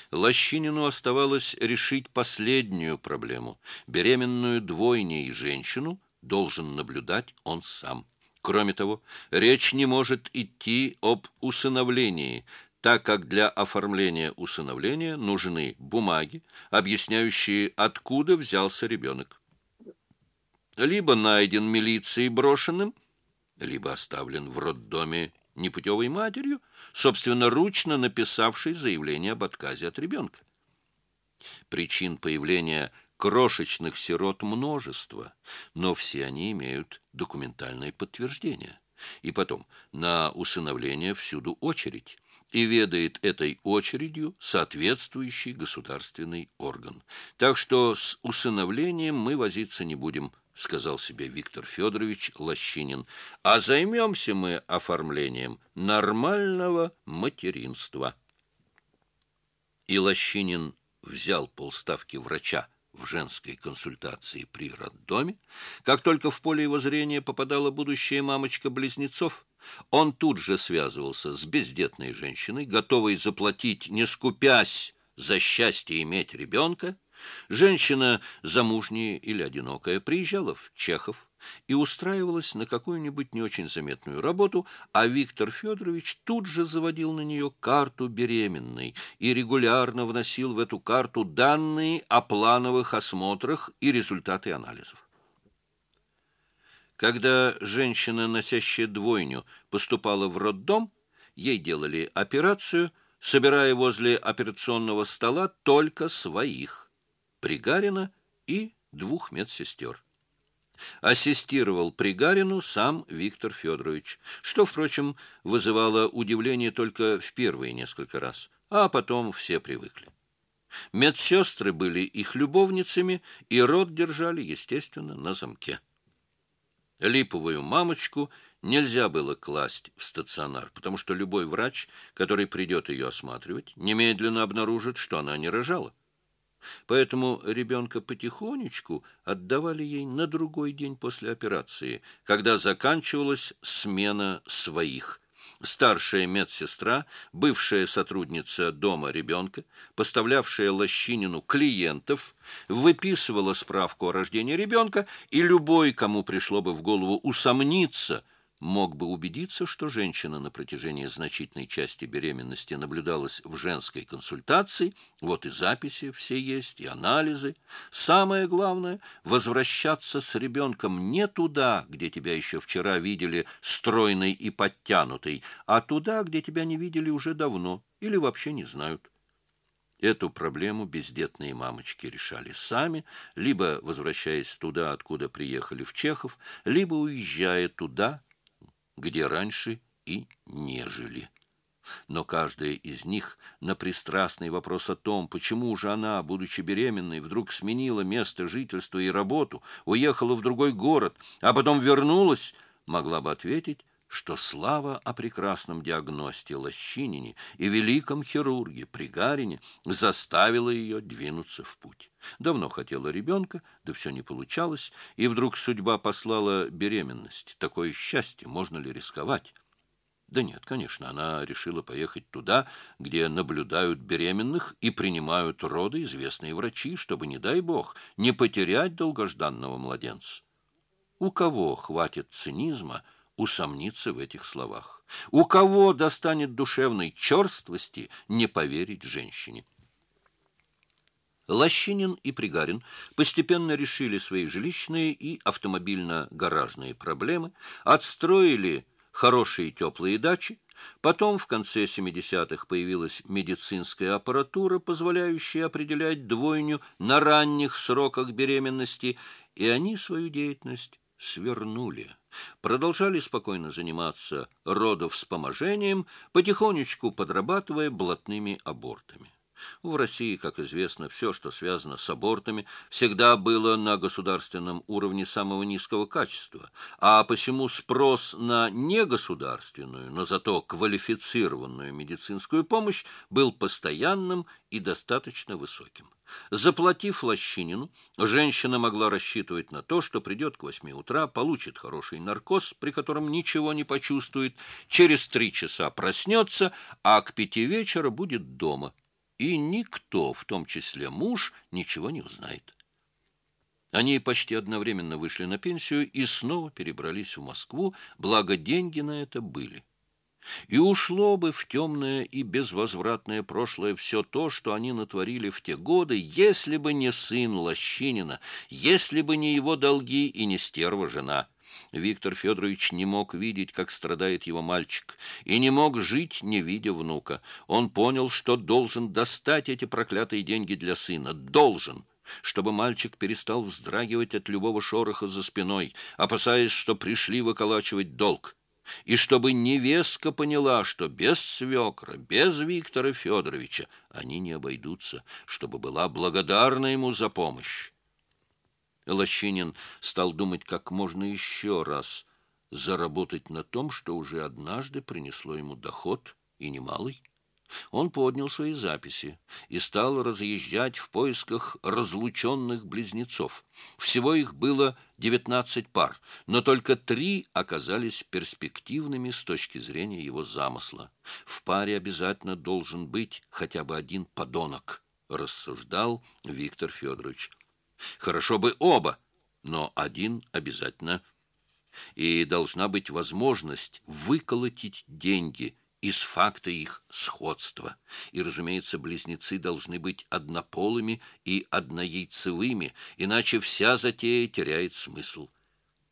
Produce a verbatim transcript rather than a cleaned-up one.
Лощинину оставалось решить последнюю проблему. Беременную двойней женщину должен наблюдать он сам. Кроме того, речь не может идти об усыновлении, так как для оформления усыновления нужны бумаги, объясняющие, откуда взялся ребенок. Либо найден милицией брошенным, либо оставлен в роддоме непутевой матерью, собственноручно написавшей заявление об отказе от ребенка. Причин появления крошечных сирот множество, но все они имеют документальное подтверждение. И потом, на усыновление всюду очередь, и ведает этой очередью соответствующий государственный орган. Так что с усыновлением мы возиться не будем, сказал себе Виктор Федорович Лощинин, а займемся мы оформлением нормального материнства. И Лощинин взял полставки врача в женской консультации при роддоме. Как только в поле его зрения попадала будущая мамочка близнецов, он тут же связывался с бездетной женщиной, готовой заплатить, не скупясь, за счастье иметь ребенка. Женщина замужняя или одинокая приезжала в Чехов и устраивалась на какую-нибудь не очень заметную работу, а Виктор Федорович тут же заводил на нее карту беременной и регулярно вносил в эту карту данные о плановых осмотрах и результаты анализов. Когда женщина, носящая двойню, поступала в роддом, ей делали операцию, собирая возле операционного стола только своих, Пригарина и двух медсестер. Ассистировал Пригарину сам Виктор Федорович, что, впрочем, вызывало удивление только в первые несколько раз, а потом все привыкли. Медсестры были их любовницами, и рот держали, естественно, на замке. Липовую мамочку нельзя было класть в стационар, потому что любой врач, который придет ее осматривать, немедленно обнаружит, что она не рожала. Поэтому ребенка потихонечку отдавали ей на другой день после операции, когда заканчивалась смена своих. Старшая медсестра, бывшая сотрудница дома ребенка, поставлявшая Лощинину клиентов, выписывала справку о рождении ребенка, и любой, кому пришло бы в голову усомниться, мог бы убедиться, что женщина на протяжении значительной части беременности наблюдалась в женской консультации, вот и записи все есть, и анализы. Самое главное — возвращаться с ребенком не туда, где тебя еще вчера видели стройной и подтянутой, а туда, где тебя не видели уже давно или вообще не знают. Эту проблему бездетные мамочки решали сами, либо возвращаясь туда, откуда приехали в Чехов, либо уезжая туда, где раньше и не жили. Но каждая из них на пристрастный вопрос о том, почему же она, будучи беременной, вдруг сменила место жительства и работу, уехала в другой город, а потом вернулась, могла бы ответить, что слава о прекрасном диагносте Лощинине и великом хирурге Пригарине заставила ее двинуться в путь. Давно хотела ребенка, да все не получалось, и вдруг судьба послала беременность. Такое счастье, можно ли рисковать? Да нет, конечно, она решила поехать туда, где наблюдают беременных и принимают роды известные врачи, чтобы, не дай бог, не потерять долгожданного младенца. У кого хватит цинизма усомниться в этих словах? У кого достанет душевной черствости не поверить женщине? Лощинин и Пригарин постепенно решили свои жилищные и автомобильно-гаражные проблемы, отстроили хорошие теплые дачи. Потом, в конце семидесятых, появилась медицинская аппаратура, позволяющая определять двойню на ранних сроках беременности, и они свою деятельность свернули. Продолжали спокойно заниматься родовспоможением, потихонечку подрабатывая блатными абортами. В России, как известно, все, что связано с абортами, всегда было на государственном уровне самого низкого качества, а посему спрос на негосударственную, но зато квалифицированную медицинскую помощь был постоянным и достаточно высоким. Заплатив Лощинину, женщина могла рассчитывать на то, что придет к восьми утра, получит хороший наркоз, при котором ничего не почувствует, через три часа проснется, а к пяти вечера будет дома. и никто, в том числе муж, ничего не узнает. Они почти одновременно вышли на пенсию и снова перебрались в Москву, благо деньги на это были. И ушло бы в темное и безвозвратное прошлое все то, что они натворили в те годы, если бы не сын Лощинина, если бы не его долги и не стерва жена. Виктор Федорович не мог видеть, как страдает его мальчик, и не мог жить, не видя внука. Он понял, что должен достать эти проклятые деньги для сына. Должен! Чтобы мальчик перестал вздрагивать от любого шороха за спиной, опасаясь, что пришли выколачивать долг. И чтобы невестка поняла, что без свекра, без Виктора Федоровича они не обойдутся, чтобы была благодарна ему за помощь. Лощинин стал думать, как можно еще раз заработать на том, что уже однажды принесло ему доход, и немалый. Он поднял свои записи и стал разъезжать в поисках разлученных близнецов. Всего их было девятнадцать пар, но только три оказались перспективными с точки зрения его замысла. В паре обязательно должен быть хотя бы один подонок, рассуждал Виктор Федорович. Хорошо бы оба, но один обязательно. И должна быть возможность выколотить деньги из факта их сходства. И, разумеется, близнецы должны быть однополыми и однояйцевыми, иначе вся затея теряет смысл.